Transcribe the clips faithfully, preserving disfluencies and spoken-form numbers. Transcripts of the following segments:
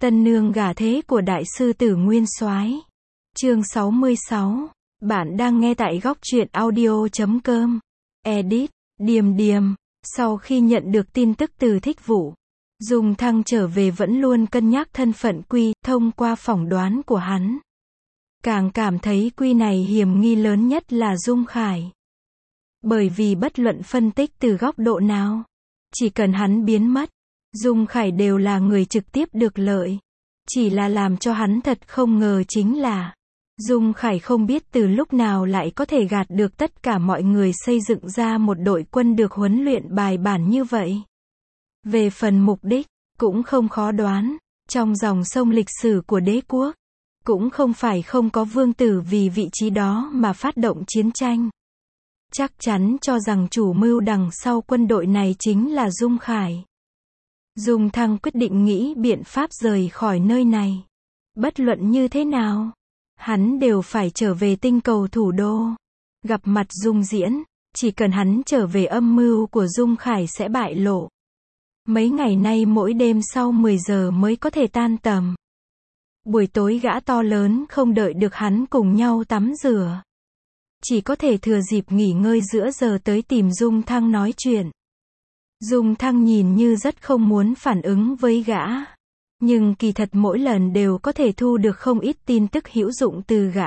Tân nương gả thế của đại sư tử Nguyên Soái. Chương sáu mươi sáu. Bạn đang nghe tại góc truyện audio chấm com. Edit, Điềm Điềm. Sau khi nhận được tin tức từ Thích Vũ, Dung Thăng trở về vẫn luôn cân nhắc thân phận Quy, thông qua phỏng đoán của hắn. Càng cảm thấy Quy này hiểm nghi lớn nhất là Dung Khải. Bởi vì bất luận phân tích từ góc độ nào, chỉ cần hắn biến mất, Dung Khải đều là người trực tiếp được lợi. Chỉ là làm cho hắn thật không ngờ chính là, Dung Khải không biết từ lúc nào lại có thể gạt được tất cả mọi người xây dựng ra một đội quân được huấn luyện bài bản như vậy. Về phần mục đích, cũng không khó đoán, trong dòng sông lịch sử của đế quốc, cũng không phải không có vương tử vì vị trí đó mà phát động chiến tranh. Chắc chắn cho rằng chủ mưu đằng sau quân đội này chính là Dung Khải. Dung Thăng quyết định nghĩ biện pháp rời khỏi nơi này. Bất luận như thế nào, hắn đều phải trở về tinh cầu thủ đô. Gặp mặt Dung Diễn, chỉ cần hắn trở về âm mưu của Dung Khải sẽ bại lộ. Mấy ngày nay mỗi đêm sau mười giờ mới có thể tan tầm. Buổi tối gã to lớn không đợi được hắn cùng nhau tắm rửa. Chỉ có thể thừa dịp nghỉ ngơi giữa giờ tới tìm Dung Thăng nói chuyện. Dung Thăng nhìn như rất không muốn phản ứng với gã. Nhưng kỳ thật mỗi lần đều có thể thu được không ít tin tức hữu dụng từ gã.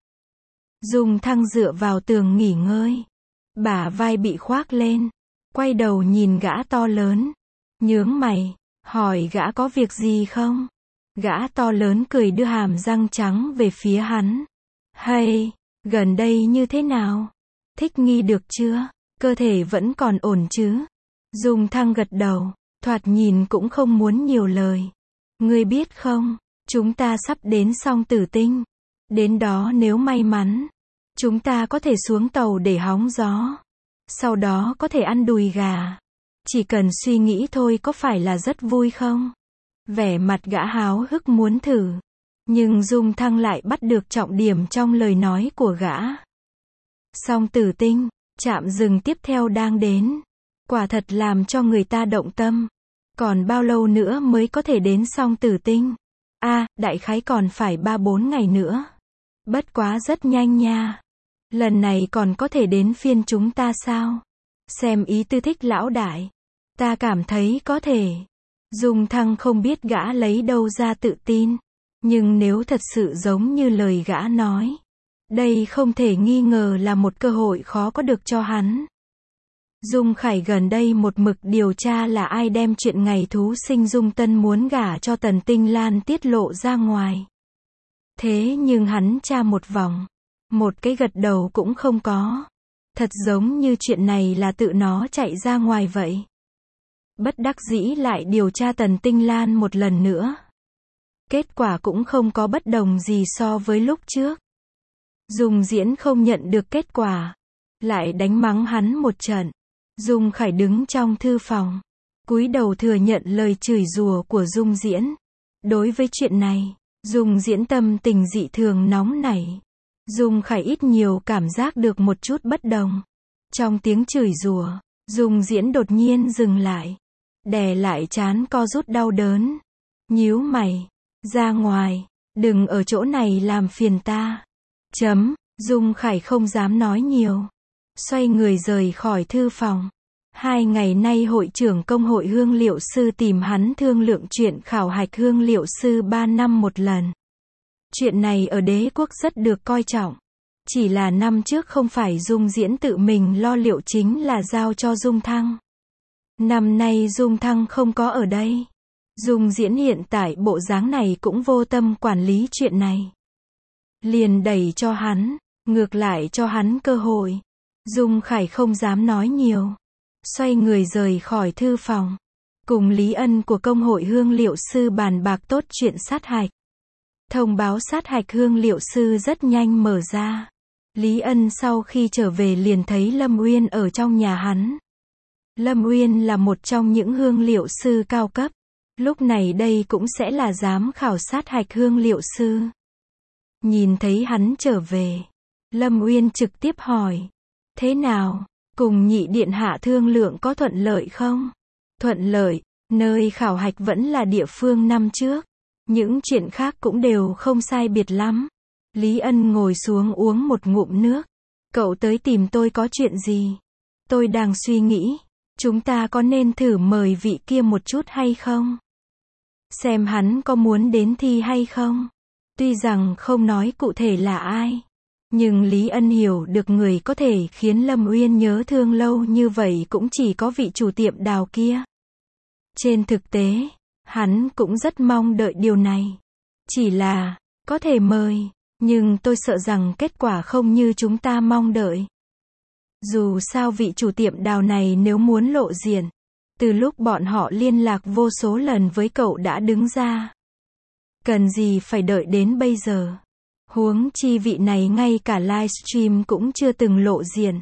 Dung Thăng dựa vào tường nghỉ ngơi. Bả vai bị khoác lên. Quay đầu nhìn gã to lớn. Nhướng mày, hỏi gã có việc gì không? Gã to lớn cười đưa hàm răng trắng về phía hắn. Hay, gần đây như thế nào? Thích nghi được chưa? Cơ thể vẫn còn ổn chứ? Dung Thăng gật đầu, thoạt nhìn cũng không muốn nhiều lời. Ngươi biết không, chúng ta sắp đến Song Tử Tinh. Đến đó nếu may mắn, chúng ta có thể xuống tàu để hóng gió. Sau đó có thể ăn đùi gà. Chỉ cần suy nghĩ thôi có phải là rất vui không? Vẻ mặt gã háo hức muốn thử. Nhưng Dung Thăng lại bắt được trọng điểm trong lời nói của gã. Song Tử Tinh, trạm dừng tiếp theo đang đến. Quả thật làm cho người ta động tâm. Còn bao lâu nữa mới có thể đến Song Tử Tinh? A, à, đại khái còn phải ba bốn ngày nữa. Bất quá rất nhanh nha. Lần này còn có thể đến phiên chúng ta sao? Xem ý tư Thích lão đại. Ta cảm thấy có thể. Dung Thăng không biết gã lấy đâu ra tự tin. Nhưng nếu thật sự giống như lời gã nói, đây không thể nghi ngờ là một cơ hội khó có được cho hắn. Dung Khải gần đây một mực điều tra là ai đem chuyện ngày thú sinh Dung Tân muốn gả cho Tần Tinh Lan tiết lộ ra ngoài. Thế nhưng hắn tra một vòng, một cái gật đầu cũng không có. Thật giống như chuyện này là tự nó chạy ra ngoài vậy. Bất đắc dĩ lại điều tra Tần Tinh Lan một lần nữa. Kết quả cũng không có bất đồng gì so với lúc trước. Dung Diễn không nhận được kết quả, lại đánh mắng hắn một trận. Dung Khải đứng trong thư phòng, cúi đầu thừa nhận lời chửi rủa của Dung Diễn. Đối với chuyện này, Dung Diễn tâm tình dị thường nóng nảy. Dung Khải ít nhiều cảm giác được một chút bất đồng. Trong tiếng chửi rủa, Dung Diễn đột nhiên dừng lại, đè lại trán co rút đau đớn. Nhíu mày, ra ngoài, đừng ở chỗ này làm phiền ta. Chấm, Dung Khải không dám nói nhiều. Xoay người rời khỏi thư phòng. Hai ngày nay hội trưởng công hội hương liệu sư tìm hắn thương lượng chuyện khảo hạch hương liệu sư ba năm một lần. Chuyện này ở đế quốc rất được coi trọng. Chỉ là năm trước không phải Dung Diễn tự mình lo liệu chính là giao cho Dung Thăng. Năm nay Dung Thăng không có ở đây. Dung Diễn hiện tại bộ dáng này cũng vô tâm quản lý chuyện này. Liền đẩy cho hắn, ngược lại cho hắn cơ hội. Dung Khải không dám nói nhiều. Xoay người rời khỏi thư phòng. Cùng Lý Ân của công hội hương liệu sư bàn bạc tốt chuyện sát hạch. Thông báo sát hạch hương liệu sư rất nhanh mở ra. Lý Ân sau khi trở về liền thấy Lâm Uyên ở trong nhà hắn. Lâm Uyên là một trong những hương liệu sư cao cấp. Lúc này đây cũng sẽ là giám khảo sát hạch hương liệu sư. Nhìn thấy hắn trở về, Lâm Uyên trực tiếp hỏi. Thế nào? Cùng nhị điện hạ thương lượng có thuận lợi không? Thuận lợi, nơi khảo hạch vẫn là địa phương năm trước. Những chuyện khác cũng đều không sai biệt lắm. Lý Ân ngồi xuống uống một ngụm nước. Cậu tới tìm tôi có chuyện gì? Tôi đang suy nghĩ, chúng ta có nên thử mời vị kia một chút hay không? Xem hắn có muốn đến thi hay không? Tuy rằng không nói cụ thể là ai, nhưng Lý Ân hiểu được người có thể khiến Lâm Uyên nhớ thương lâu như vậy cũng chỉ có vị chủ tiệm đào kia. Trên thực tế, hắn cũng rất mong đợi điều này. Chỉ là, có thể mời, nhưng tôi sợ rằng kết quả không như chúng ta mong đợi. Dù sao vị chủ tiệm đào này nếu muốn lộ diện, từ lúc bọn họ liên lạc vô số lần với cậu đã đứng ra. Cần gì phải đợi đến bây giờ? Huống chi vị này ngay cả livestream cũng chưa từng lộ diện.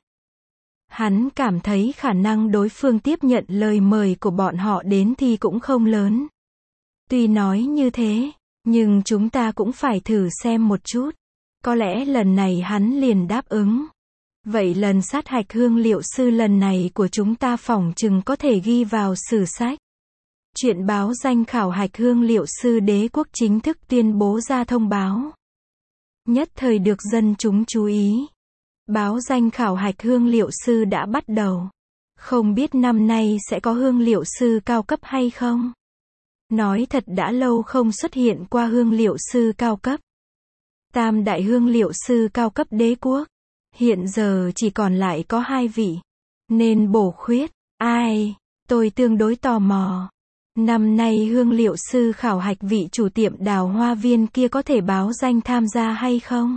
Hắn cảm thấy khả năng đối phương tiếp nhận lời mời của bọn họ đến thì cũng không lớn. Tuy nói như thế, nhưng chúng ta cũng phải thử xem một chút. Có lẽ lần này hắn liền đáp ứng. Vậy lần sát hạch hương liệu sư lần này của chúng ta phỏng chừng có thể ghi vào sử sách. Chuyện báo danh khảo hạch hương liệu sư đế quốc chính thức tuyên bố ra thông báo. Nhất thời được dân chúng chú ý. Báo danh khảo hạch hương liệu sư đã bắt đầu. Không biết năm nay sẽ có hương liệu sư cao cấp hay không? Nói thật đã lâu không xuất hiện qua hương liệu sư cao cấp. Tam đại hương liệu sư cao cấp đế quốc. Hiện giờ chỉ còn lại có hai vị. Nên bổ khuyết. Ai? Tôi tương đối tò mò. Năm nay hương liệu sư khảo hạch vị chủ tiệm đào hoa viên kia có thể báo danh tham gia hay không?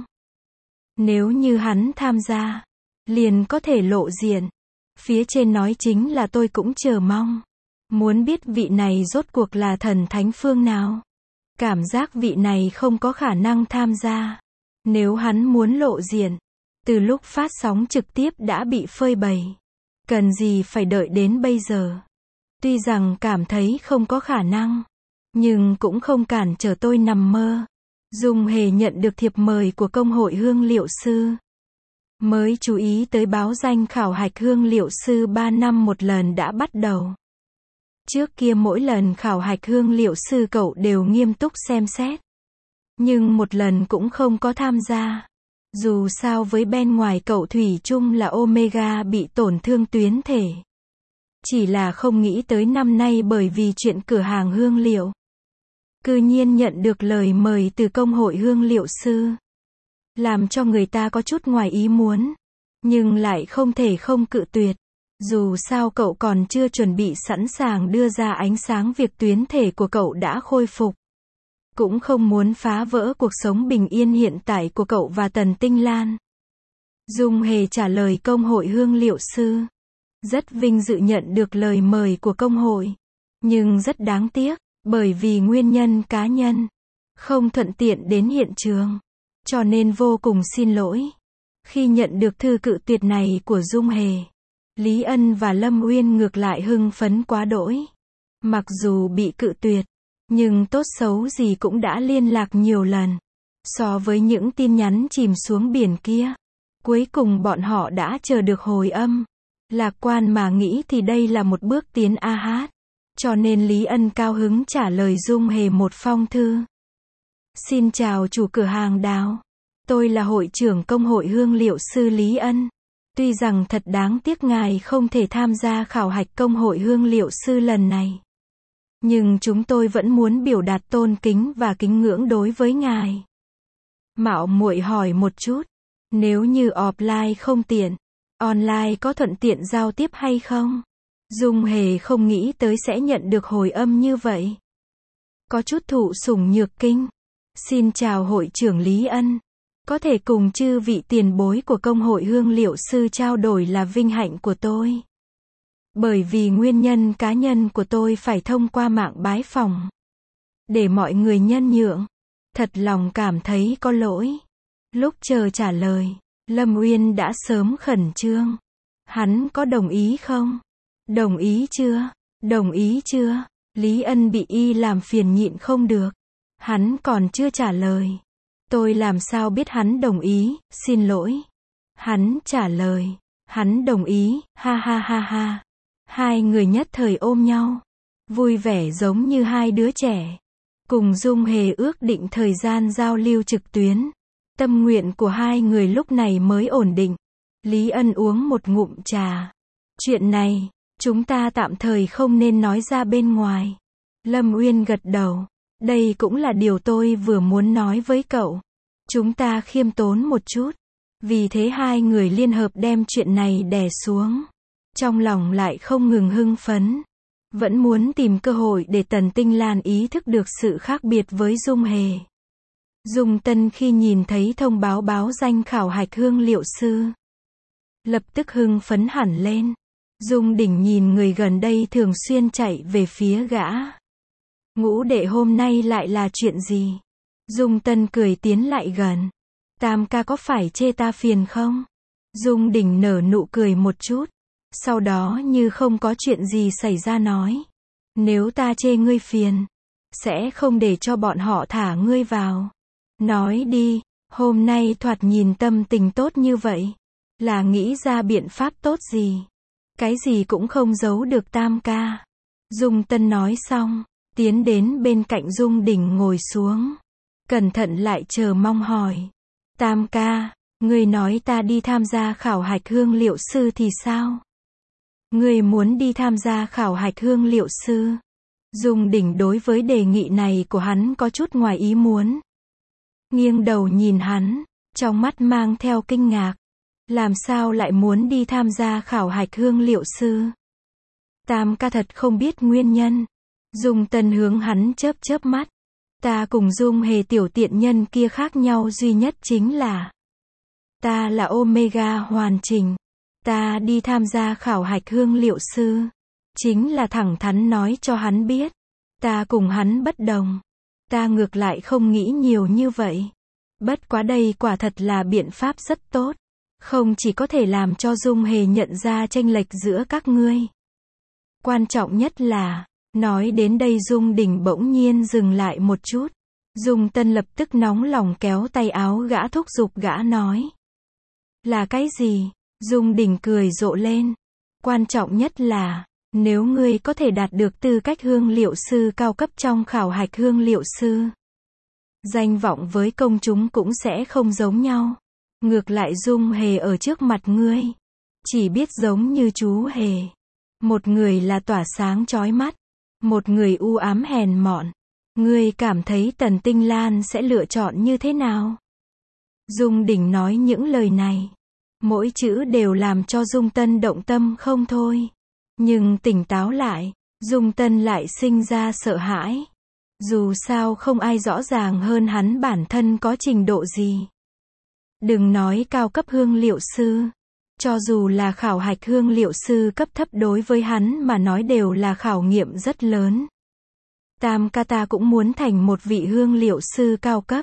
Nếu như hắn tham gia, liền có thể lộ diện. Phía trên nói chính là tôi cũng chờ mong. Muốn biết vị này rốt cuộc là thần thánh phương nào? Cảm giác vị này không có khả năng tham gia. Nếu hắn muốn lộ diện, từ lúc phát sóng trực tiếp đã bị phơi bày. Cần gì phải đợi đến bây giờ? Tuy rằng cảm thấy không có khả năng, nhưng cũng không cản trở tôi nằm mơ. Dung Hề nhận được thiệp mời của công hội hương liệu sư. Mới chú ý tới báo danh khảo hạch hương liệu sư ba năm một lần đã bắt đầu. Trước kia mỗi lần khảo hạch hương liệu sư cậu đều nghiêm túc xem xét. Nhưng một lần cũng không có tham gia. Dù sao với bên ngoài cậu thủy chung là Omega bị tổn thương tuyến thể. Chỉ là không nghĩ tới năm nay bởi vì chuyện cửa hàng hương liệu. Cư nhiên nhận được lời mời từ công hội hương liệu sư. Làm cho người ta có chút ngoài ý muốn. Nhưng lại không thể không cự tuyệt. Dù sao cậu còn chưa chuẩn bị sẵn sàng đưa ra ánh sáng việc tuyến thể của cậu đã khôi phục. Cũng không muốn phá vỡ cuộc sống bình yên hiện tại của cậu và Tần Tinh Lan. Dung Hề trả lời công hội hương liệu sư. Rất vinh dự nhận được lời mời của công hội. Nhưng rất đáng tiếc, bởi vì nguyên nhân cá nhân. Không thuận tiện đến hiện trường. Cho nên vô cùng xin lỗi. Khi nhận được thư cự tuyệt này của Dung Hề, Lý Ân và Lâm Uyên ngược lại hưng phấn quá đỗi. Mặc dù bị cự tuyệt, nhưng tốt xấu gì cũng đã liên lạc nhiều lần. So với những tin nhắn chìm xuống biển kia, cuối cùng bọn họ đã chờ được hồi âm. Lạc quan mà nghĩ thì đây là một bước tiến a hát. Cho nên Lý Ân cao hứng trả lời Dung Hề một phong thư. Xin chào chủ cửa hàng đào. Tôi là hội trưởng công hội hương liệu sư Lý Ân. Tuy rằng thật đáng tiếc ngài không thể tham gia khảo hạch công hội hương liệu sư lần này. Nhưng chúng tôi vẫn muốn biểu đạt tôn kính và kính ngưỡng đối với ngài. Mạo muội hỏi một chút. Nếu như offline không tiện, online có thuận tiện giao tiếp hay không? Dung Hề không nghĩ tới sẽ nhận được hồi âm như vậy. Có chút thụ sủng nhược kinh. Xin chào hội trưởng Lý Ân. Có thể cùng chư vị tiền bối của công hội hương liệu sư trao đổi là vinh hạnh của tôi. Bởi vì nguyên nhân cá nhân của tôi phải thông qua mạng bái phỏng. Để mọi người nhân nhượng. Thật lòng cảm thấy có lỗi. Lúc chờ trả lời, Lâm Uyên đã sớm khẩn trương. Hắn có đồng ý không? Đồng ý chưa? Đồng ý chưa? Lý Ân bị y làm phiền nhịn không được. Hắn còn chưa trả lời. Tôi làm sao biết hắn đồng ý, xin lỗi. Hắn trả lời. Hắn đồng ý, ha ha ha ha. Hai người nhất thời ôm nhau. Vui vẻ giống như hai đứa trẻ. Cùng Dung Hề ước định thời gian giao lưu trực tuyến. Tâm nguyện của hai người lúc này mới ổn định. Lý Ân uống một ngụm trà. Chuyện này, chúng ta tạm thời không nên nói ra bên ngoài. Lâm Uyên gật đầu. Đây cũng là điều tôi vừa muốn nói với cậu. Chúng ta khiêm tốn một chút. Vì thế hai người liên hợp đem chuyện này đè xuống. Trong lòng lại không ngừng hưng phấn. Vẫn muốn tìm cơ hội để Tần Tinh Lan ý thức được sự khác biệt với Dung Hề. Dung Tân khi nhìn thấy thông báo báo danh khảo hạch hương liệu sư, lập tức hưng phấn hẳn lên. Dung Đỉnh nhìn người gần đây thường xuyên chạy về phía gã. Ngũ đệ hôm nay lại là chuyện gì? Dung Tân cười tiến lại gần. Tam ca có phải chê ta phiền không? Dung Đỉnh nở nụ cười một chút. Sau đó như không có chuyện gì xảy ra nói. Nếu ta chê ngươi phiền, sẽ không để cho bọn họ thả ngươi vào. Nói đi, hôm nay thoạt nhìn tâm tình tốt như vậy. Là nghĩ ra biện pháp tốt gì? Cái gì cũng không giấu được tam ca. Dung Tân nói xong, tiến đến bên cạnh Dung Đỉnh ngồi xuống. Cẩn thận lại chờ mong hỏi. Tam ca, ngươi nói ta đi tham gia khảo hạch hương liệu sư thì sao? Ngươi muốn đi tham gia khảo hạch hương liệu sư? Dung Đỉnh đối với đề nghị này của hắn có chút ngoài ý muốn. Nghiêng đầu nhìn hắn, trong mắt mang theo kinh ngạc. Làm sao lại muốn đi tham gia khảo hạch hương liệu sư? Tam ca thật không biết nguyên nhân. Dung Tân hướng hắn chớp chớp mắt. Ta cùng Dung Hề tiểu tiện nhân kia khác nhau duy nhất chính là ta là Omega hoàn chỉnh. Ta đi tham gia khảo hạch hương liệu sư, chính là thẳng thắn nói cho hắn biết. Ta cùng hắn bất đồng. Ta ngược lại không nghĩ nhiều như vậy. Bất quá đây quả thật là biện pháp rất tốt. Không chỉ có thể làm cho Dung Hề nhận ra chênh lệch giữa các ngươi. Quan trọng nhất là, nói đến đây Dung Đỉnh bỗng nhiên dừng lại một chút. Dung Tân lập tức nóng lòng kéo tay áo gã thúc giục gã nói. Là cái gì? Dung Đỉnh cười rộ lên. Quan trọng nhất là, nếu ngươi có thể đạt được tư cách hương liệu sư cao cấp trong khảo hạch hương liệu sư, danh vọng với công chúng cũng sẽ không giống nhau. Ngược lại Dung Hề ở trước mặt ngươi, chỉ biết giống như chú hề. Một người là tỏa sáng chói mắt, một người u ám hèn mọn. Ngươi cảm thấy Tần Tinh Lan sẽ lựa chọn như thế nào? Dung Đỉnh nói những lời này, mỗi chữ đều làm cho Dung Tân động tâm không thôi. Nhưng tỉnh táo lại, Dung Tân lại sinh ra sợ hãi. Dù sao không ai rõ ràng hơn hắn bản thân có trình độ gì. Đừng nói cao cấp hương liệu sư. Cho dù là khảo hạch hương liệu sư cấp thấp đối với hắn mà nói đều là khảo nghiệm rất lớn. Tam ca ta cũng muốn thành một vị hương liệu sư cao cấp.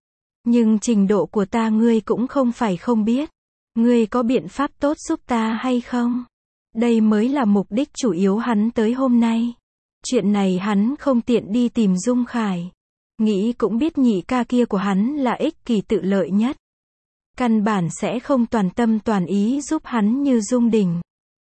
Nhưng trình độ của ta ngươi cũng không phải không biết. Ngươi có biện pháp tốt giúp ta hay không? Đây mới là mục đích chủ yếu hắn tới hôm nay. Chuyện này hắn không tiện đi tìm Dung Khải. Nghĩ cũng biết nhị ca kia của hắn là ích kỷ tự lợi nhất. Căn bản sẽ không toàn tâm toàn ý giúp hắn như Dung Đỉnh.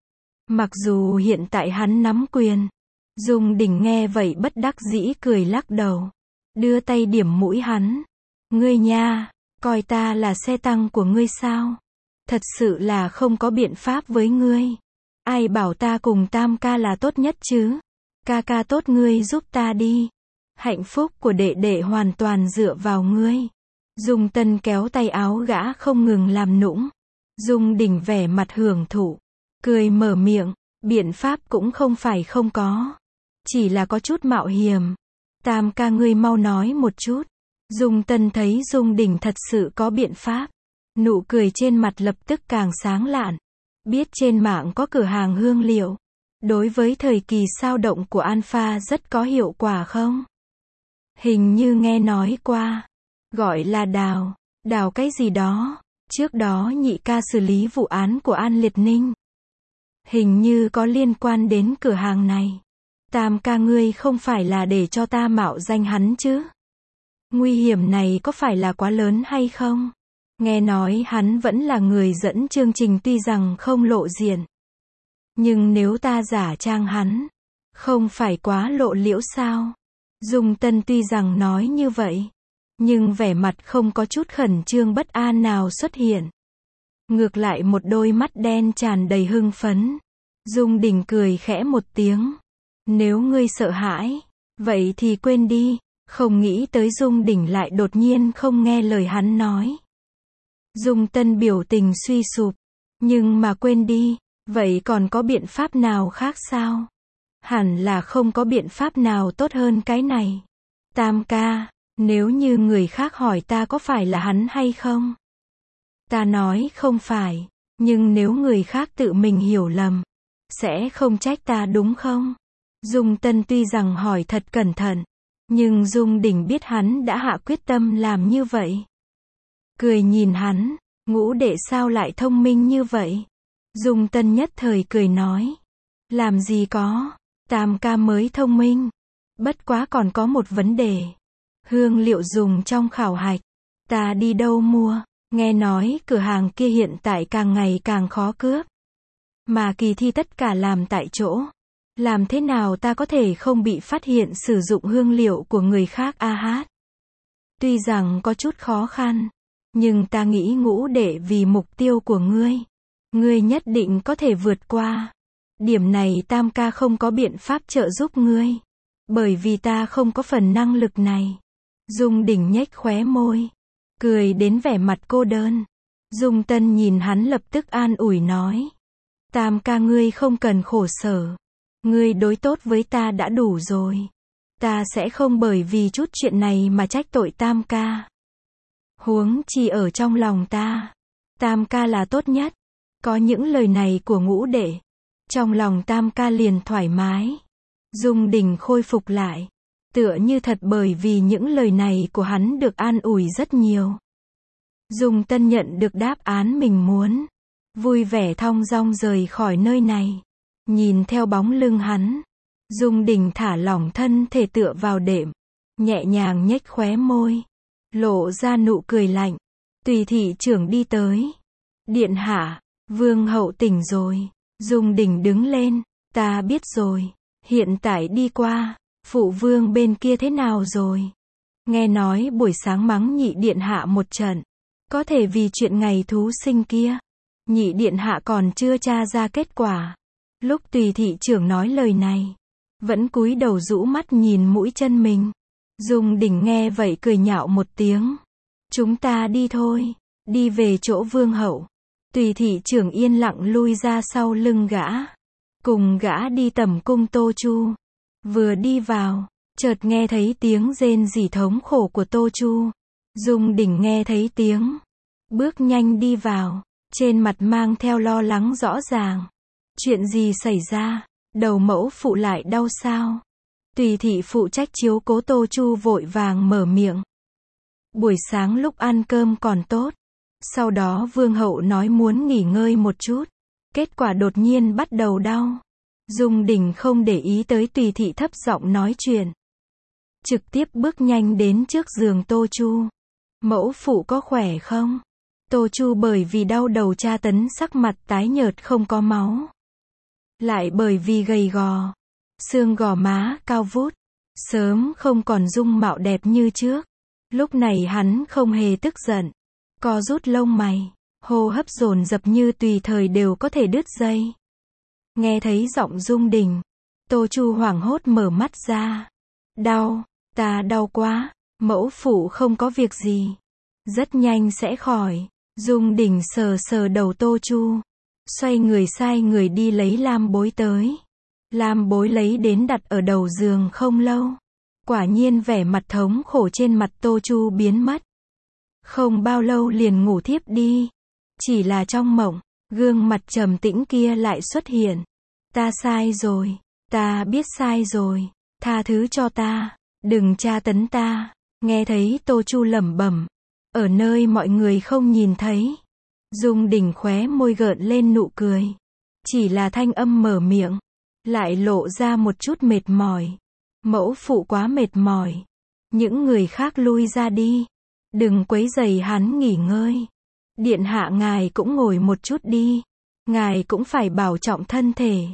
Mặc dù hiện tại hắn nắm quyền. Dung Đỉnh nghe vậy bất đắc dĩ cười lắc đầu. Đưa tay điểm mũi hắn. Ngươi nha, coi ta là xe tăng của ngươi sao? Thật sự là không có biện pháp với ngươi. Ai bảo ta cùng Tam ca là tốt nhất chứ? Ca ca tốt ngươi giúp ta đi. Hạnh phúc của đệ đệ hoàn toàn dựa vào ngươi. Dung Tân kéo tay áo gã không ngừng làm nũng. Dung Đỉnh vẻ mặt hưởng thụ. Cười mở miệng. Biện pháp cũng không phải không có. Chỉ là có chút mạo hiểm. Tam ca ngươi mau nói một chút. Dung Tân thấy Dung Đỉnh thật sự có biện pháp. Nụ cười trên mặt lập tức càng sáng lạn. Biết trên mạng có cửa hàng hương liệu. Đối với thời kỳ sao động của Alpha rất có hiệu quả không? Hình như nghe nói qua. Gọi là đào. Đào cái gì đó. Trước đó nhị ca xử lý vụ án của An Liệt Ninh. Hình như có liên quan đến cửa hàng này. Tam ca ngươi không phải là để cho ta mạo danh hắn chứ? Nguy hiểm này có phải là quá lớn hay không? Nghe nói hắn vẫn là người dẫn chương trình tuy rằng không lộ diện. Nhưng nếu ta giả trang hắn, không phải quá lộ liễu sao? Dung Tân tuy rằng nói như vậy, nhưng vẻ mặt không có chút khẩn trương bất an nào xuất hiện. Ngược lại một đôi mắt đen tràn đầy hưng phấn. Dung Đình cười khẽ một tiếng. Nếu ngươi sợ hãi, vậy thì quên đi. Không nghĩ tới Dung Đình lại đột nhiên không nghe lời hắn nói. Dung Tân biểu tình suy sụp. Nhưng mà quên đi, vậy còn có biện pháp nào khác sao? Hẳn là không có biện pháp nào tốt hơn cái này. Tam ca, nếu như người khác hỏi ta có phải là hắn hay không? Ta nói không phải, nhưng nếu người khác tự mình hiểu lầm, sẽ không trách ta đúng không? Dung Tân tuy rằng hỏi thật cẩn thận, nhưng Dung Đình biết hắn đã hạ quyết tâm làm như vậy. Cười nhìn hắn, ngũ đệ sao lại thông minh như vậy? Dung Tân nhất thời cười nói. Làm gì có, Tam ca mới thông minh. Bất quá còn có một vấn đề. Hương liệu dùng trong khảo hạch, ta đi đâu mua? Nghe nói cửa hàng kia hiện tại càng ngày càng khó cướp. Mà kỳ thi tất cả làm tại chỗ. Làm thế nào ta có thể không bị phát hiện sử dụng hương liệu của người khác a hát? Tuy rằng có chút khó khăn, nhưng ta nghĩ ngũ đệ vì mục tiêu của ngươi, ngươi nhất định có thể vượt qua. Điểm này Tam ca không có biện pháp trợ giúp ngươi, bởi vì ta không có phần năng lực này. Dung Đình nhếch khóe môi, cười đến vẻ mặt cô đơn. Dung Tân nhìn hắn lập tức an ủi nói. Tam ca ngươi không cần khổ sở. Ngươi đối tốt với ta đã đủ rồi. Ta sẽ không bởi vì chút chuyện này mà trách tội Tam ca. Huống chi ở trong lòng ta, Tam ca là tốt nhất. Có những lời này của ngũ đệ, trong lòng Tam ca liền thoải mái. Dung Đình khôi phục lại, tựa như thật bởi vì những lời này của hắn được an ủi rất nhiều. Dung Tân nhận được đáp án mình muốn, vui vẻ thong dong rời khỏi nơi này. Nhìn theo bóng lưng hắn, Dung Đình thả lỏng thân thể tựa vào đệm, nhẹ nhàng nhếch khóe môi, lộ ra nụ cười lạnh. Tùy thị trưởng đi tới. Điện hạ, vương hậu tỉnh rồi. Dung Đình đứng lên. Ta biết rồi. Hiện tại đi qua. Phụ vương bên kia thế nào rồi? Nghe nói buổi sáng mắng nhị điện hạ một trận. Có thể vì chuyện ngày thú sinh kia. Nhị điện hạ còn chưa tra ra kết quả. Lúc tùy thị trưởng nói lời này, vẫn cúi đầu rũ mắt nhìn mũi chân mình. Dung Đình nghe vậy cười nhạo một tiếng. Chúng ta đi thôi. Đi về chỗ vương hậu. Tùy thị trưởng yên lặng lui ra sau lưng gã. Cùng gã đi tầm cung Tô Chu. Vừa đi vào, chợt nghe thấy tiếng rên rỉ thống khổ của Tô Chu. Dung Đình nghe thấy tiếng, bước nhanh đi vào, trên mặt mang theo lo lắng rõ ràng. Chuyện gì xảy ra? Đầu mẫu phụ lại đau sao? Tùy thị phụ trách chiếu cố Tô Chu vội vàng mở miệng. Buổi sáng lúc ăn cơm còn tốt. Sau đó vương hậu nói muốn nghỉ ngơi một chút. Kết quả đột nhiên bắt đầu đau. Dung Đình không để ý tới tùy thị thấp giọng nói chuyện. Trực tiếp bước nhanh đến trước giường Tô Chu. Mẫu phụ có khỏe không? Tô Chu bởi vì đau đầu tra tấn sắc mặt tái nhợt không có máu. Lại bởi vì gầy gò. Xương gò má cao vút. Sớm không còn dung mạo đẹp như trước. Lúc này hắn không hề tức giận. Co rút lông mày. Hô hấp dồn dập như tùy thời đều có thể đứt dây. Nghe thấy giọng Dung Đình. Tô Chu hoảng hốt mở mắt ra. Đau. Ta đau quá. Mẫu phụ không có việc gì. Rất nhanh sẽ khỏi. Dung Đình sờ sờ đầu Tô Chu. Xoay người sai người đi lấy lam bối tới. Lam bối lấy đến đặt ở đầu giường không lâu. Quả nhiên vẻ mặt thống khổ trên mặt Tô Chu biến mất. Không bao lâu liền ngủ thiếp đi. Chỉ là trong mộng, gương mặt trầm tĩnh kia lại xuất hiện. Ta sai rồi. Ta biết sai rồi. Tha thứ cho ta. Đừng tra tấn ta. Nghe thấy Tô Chu lẩm bẩm. Ở nơi mọi người không nhìn thấy. Dung Đình khóe môi gợn lên nụ cười. Chỉ là thanh âm mở miệng. Lại lộ ra một chút mệt mỏi. Mẫu phụ quá mệt mỏi. Những người khác lui ra đi. Đừng quấy rầy hắn nghỉ ngơi. Điện hạ ngài cũng ngồi một chút đi. Ngài cũng phải bảo trọng thân thể.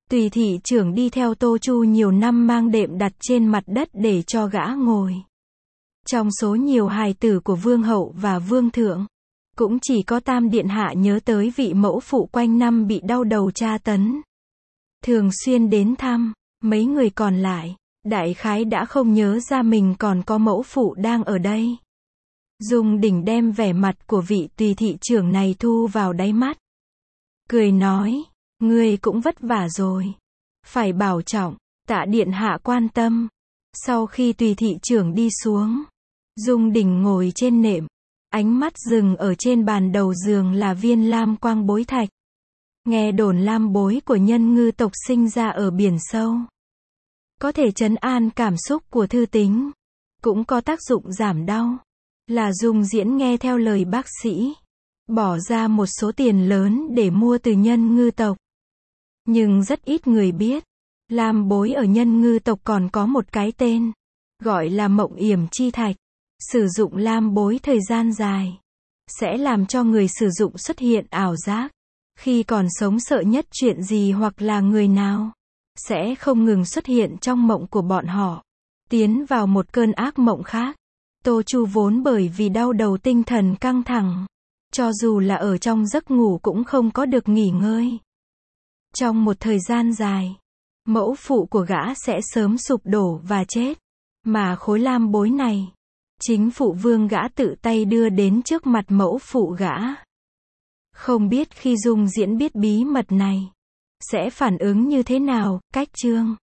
Tùy thị trưởng đi theo Tô Chu nhiều năm mang đệm đặt trên mặt đất để cho gã ngồi. Trong số nhiều hài tử của vương hậu và vương thượng, cũng chỉ có Tam điện hạ nhớ tới vị mẫu phụ quanh năm bị đau đầu tra tấn, thường xuyên đến thăm. Mấy người còn lại, đại khái đã không nhớ ra mình còn có mẫu phụ đang ở đây. Dung Đình đem vẻ mặt của vị tùy thị trưởng này thu vào đáy mắt, cười nói, ngươi cũng vất vả rồi, phải bảo trọng. Tạ điện hạ quan tâm. Sau khi tùy thị trưởng đi xuống, Dung Đình ngồi trên nệm, ánh mắt dừng ở trên bàn đầu giường là viên lam quang bối thạch. Nghe đồn lam bối của nhân ngư tộc sinh ra ở biển sâu, có thể trấn an cảm xúc của thư tính, cũng có tác dụng giảm đau. Là Dung Diễn nghe theo lời bác sĩ, bỏ ra một số tiền lớn để mua từ nhân ngư tộc. Nhưng rất ít người biết, lam bối ở nhân ngư tộc còn có một cái tên, gọi là mộng yểm chi thạch. Sử dụng lam bối thời gian dài, sẽ làm cho người sử dụng xuất hiện ảo giác. Khi còn sống sợ nhất chuyện gì hoặc là người nào, sẽ không ngừng xuất hiện trong mộng của bọn họ, tiến vào một cơn ác mộng khác. Tô Chu vốn bởi vì đau đầu tinh thần căng thẳng, cho dù là ở trong giấc ngủ cũng không có được nghỉ ngơi. Trong một thời gian dài, mẫu phụ của gã sẽ sớm sụp đổ và chết, mà khối lam bối này, chính phụ vương gã tự tay đưa đến trước mặt mẫu phụ gã. Không biết khi Dung Diễn biết bí mật này, sẽ phản ứng như thế nào. Cách chương